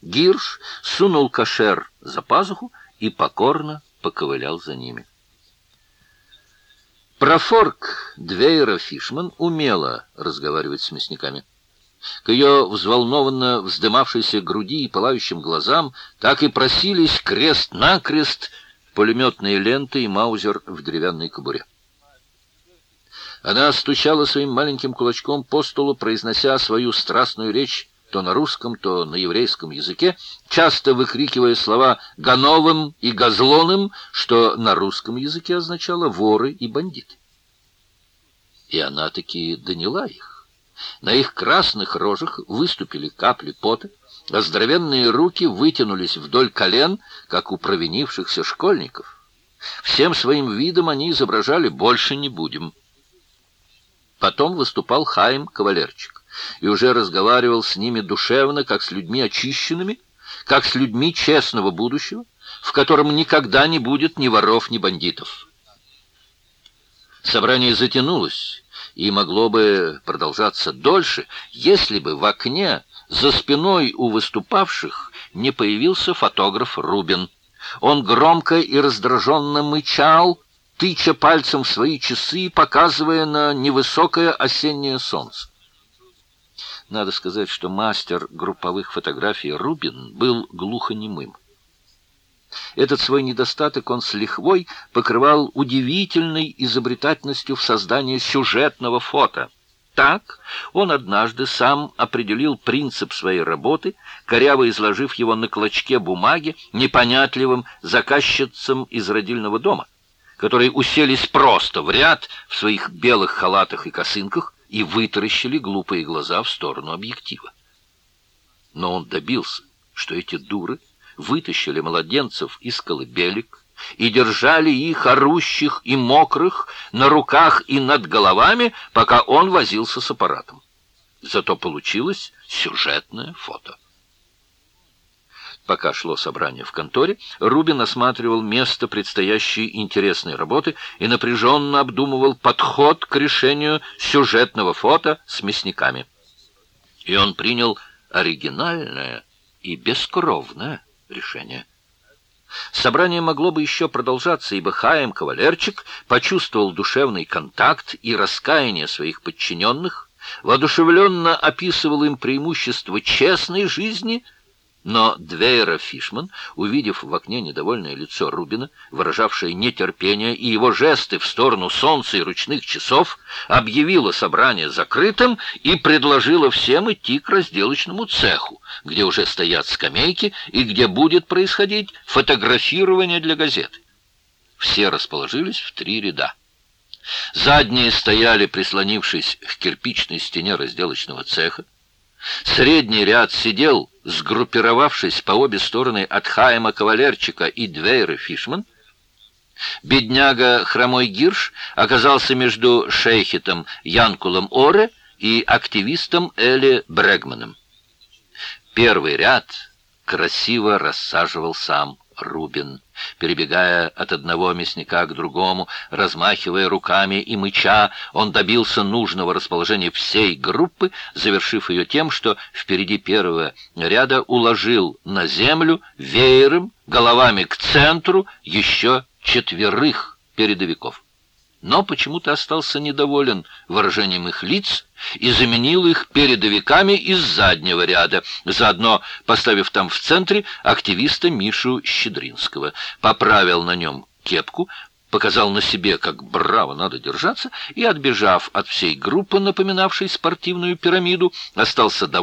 Гирш сунул кошер за пазуху и покорно поковылял за ними. Профорк Двейра Фишман умела разговаривать с мясниками. К ее взволнованно вздымавшейся груди и пылающим глазам так и просились крест-накрест пулеметные ленты и маузер в деревянной кобуре. Она стучала своим маленьким кулачком по столу, произнося свою страстную речь то на русском, то на еврейском языке, часто выкрикивая слова «гановым» и «газлоным», что на русском языке означало «воры» и «бандиты». И она таки доняла их. На их красных рожах выступили капли пота, а здоровенные руки вытянулись вдоль колен, как у провинившихся школьников. Всем своим видом они изображали «больше не будем». Потом выступал Хаим Кавалерчик и уже разговаривал с ними душевно, как с людьми очищенными, как с людьми честного будущего, в котором никогда не будет ни воров, ни бандитов. Собрание затянулось и могло бы продолжаться дольше, если бы в окне за спиной у выступавших не появился фотограф Рубин. Он громко и раздраженно мычал, тыча пальцем в свои часы, показывая на невысокое осеннее солнце. Надо сказать, что мастер групповых фотографий Рубин был глухонемым. Этот свой недостаток он с лихвой покрывал удивительной изобретательностью в создании сюжетного фото. Так он однажды сам определил принцип своей работы, коряво изложив его на клочке бумаги непонятливым заказчицам из родильного дома, которые уселись просто в ряд в своих белых халатах и косынках и вытаращили глупые глаза в сторону объектива. Но он добился, что эти дуры вытащили младенцев из колыбелек и держали их, орущих и мокрых, на руках и над головами, пока он возился с аппаратом. Зато получилось сюжетное фото. Пока шло собрание в конторе, Рубин осматривал место предстоящей интересной работы и напряженно обдумывал подход к решению сюжетного фото с мясниками. И он принял оригинальное и бескровное решение. Собрание могло бы еще продолжаться, ибо Хаим Кавалерчик почувствовал душевный контакт и раскаяние своих подчиненных, воодушевленно описывал им преимущества честной жизни. Но Двейра Фишман, увидев в окне недовольное лицо Рубина, выражавшее нетерпение, и его жесты в сторону солнца и ручных часов, объявила собрание закрытым и предложила всем идти к разделочному цеху, где уже стоят скамейки и где будет происходить фотографирование для газеты. Все расположились в 3 ряда. Задние стояли, прислонившись к кирпичной стене разделочного цеха. Средний ряд сидел, сгруппировавшись по обе стороны от Хаима Кавалерчика и Двейры Фишман. Бедняга Хромой Гирш оказался между шейхетом Янкулом Оре и активистом Эли Брегманом. Первый ряд красиво рассаживал сам Рубин, перебегая от одного мясника к другому, размахивая руками и мыча, он добился нужного расположения всей группы, завершив ее тем, что впереди первого ряда уложил на землю веером, головами к центру, еще 4 передовиков. Но почему-то остался недоволен выражением их лиц и заменил их передовиками из заднего ряда, заодно поставив там в центре активиста Мишу Щедринского, поправил на нем кепку, показал на себе, как браво надо держаться, и, отбежав от всей группы, напоминавшей спортивную пирамиду, остался доволен